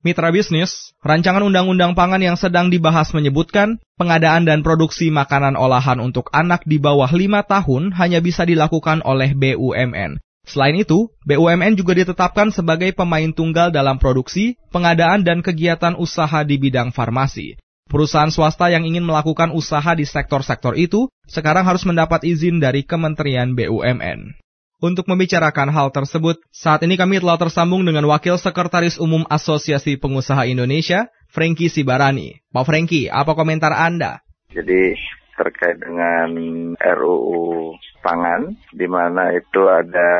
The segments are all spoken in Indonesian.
Mitra bisnis, rancangan undang-undang pangan yang sedang dibahas menyebutkan pengadaan dan produksi makanan olahan untuk anak di bawah 5 tahun hanya bisa dilakukan oleh BUMN. Selain itu, BUMN juga ditetapkan sebagai pemain tunggal dalam produksi, pengadaan dan kegiatan usaha di bidang farmasi. Perusahaan swasta yang ingin melakukan usaha di sektor-sektor itu sekarang harus mendapat izin dari Kementerian BUMN. Untuk membicarakan hal tersebut, saat ini kami telah tersambung dengan Wakil Sekretaris Umum Asosiasi Pengusaha Indonesia, Franky Sibarani. Pak Franky, apa komentar Anda? Jadi terkait dengan RUU pangan, di mana itu ada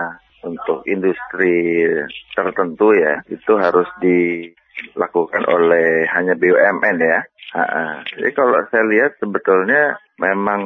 untuk industri tertentu ya, itu harus dilakukan oleh hanya BUMN ya. Jadi kalau saya lihat sebetulnya memang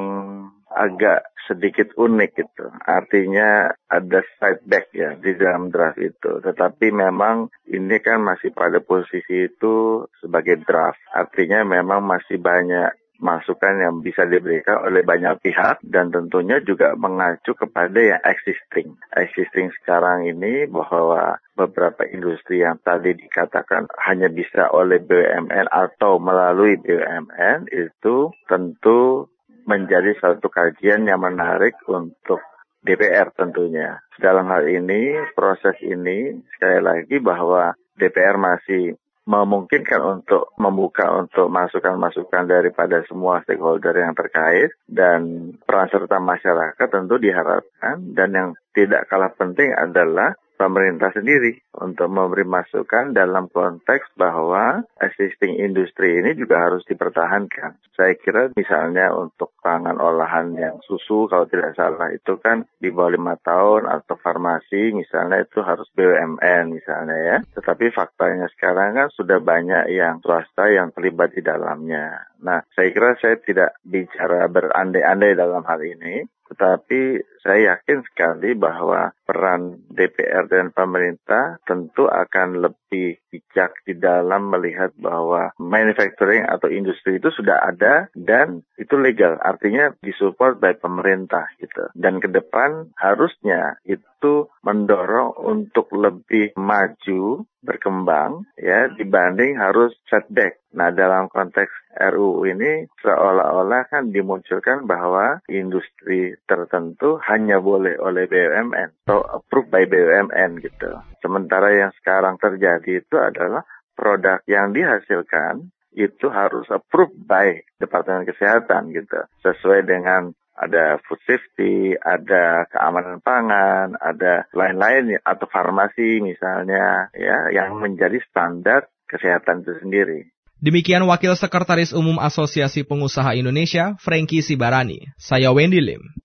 agak sedikit unik gitu. Artinya ada setback ya di dalam draft itu. Tetapi memang ini kan masih pada posisi itu sebagai draft. Artinya memang masih banyak masukan yang bisa diberikan oleh banyak pihak dan tentunya juga mengacu kepada yang existing. Existing sekarang ini bahwa beberapa industri yang tadi dikatakan hanya bisa oleh BUMN atau melalui BUMN itu tentu menjadi satu kajian yang menarik untuk DPR tentunya. Dalam hal ini, proses ini sekali lagi bahwa DPR masih memungkinkan untuk membuka untuk masukan-masukan daripada semua stakeholder yang terkait dan peran serta masyarakat tentu diharapkan dan yang tidak kalah penting adalah pemerintah sendiri untuk memberi masukan dalam konteks bahwa existing industri ini juga harus dipertahankan. Saya kira misalnya untuk pangan olahan yang susu kalau tidak salah itu kan di bawah 5 tahun atau farmasi misalnya itu harus BUMN misalnya ya. Tetapi faktanya sekarang kan sudah banyak yang swasta yang terlibat di dalamnya. Nah, saya kira saya tidak bicara berandai-andai dalam hal ini. Tetapi saya yakin sekali bahwa peran DPR dan pemerintah tentu akan lebih bijak di dalam melihat bahwa manufacturing atau industri itu sudah ada dan itu legal. Artinya disupport by pemerintah gitu. Dan ke depan harusnya itu mendorong untuk lebih maju, berkembang ya dibanding harus setback. Nah, dalam konteks RUU ini seolah-olah kan dimunculkan bahwa industri tertentu hanya boleh oleh BUMN atau approved by BUMN gitu. Sementara yang sekarang terjadi itu adalah produk yang dihasilkan itu harus approved by Departemen Kesehatan gitu. Sesuai dengan ada food safety, ada keamanan pangan, ada lain-lain atau farmasi misalnya ya yang menjadi standar kesehatan itu sendiri. Demikian Wakil Sekretaris Umum Asosiasi Pengusaha Indonesia, Franky Sibarani. Saya Wendy Lim.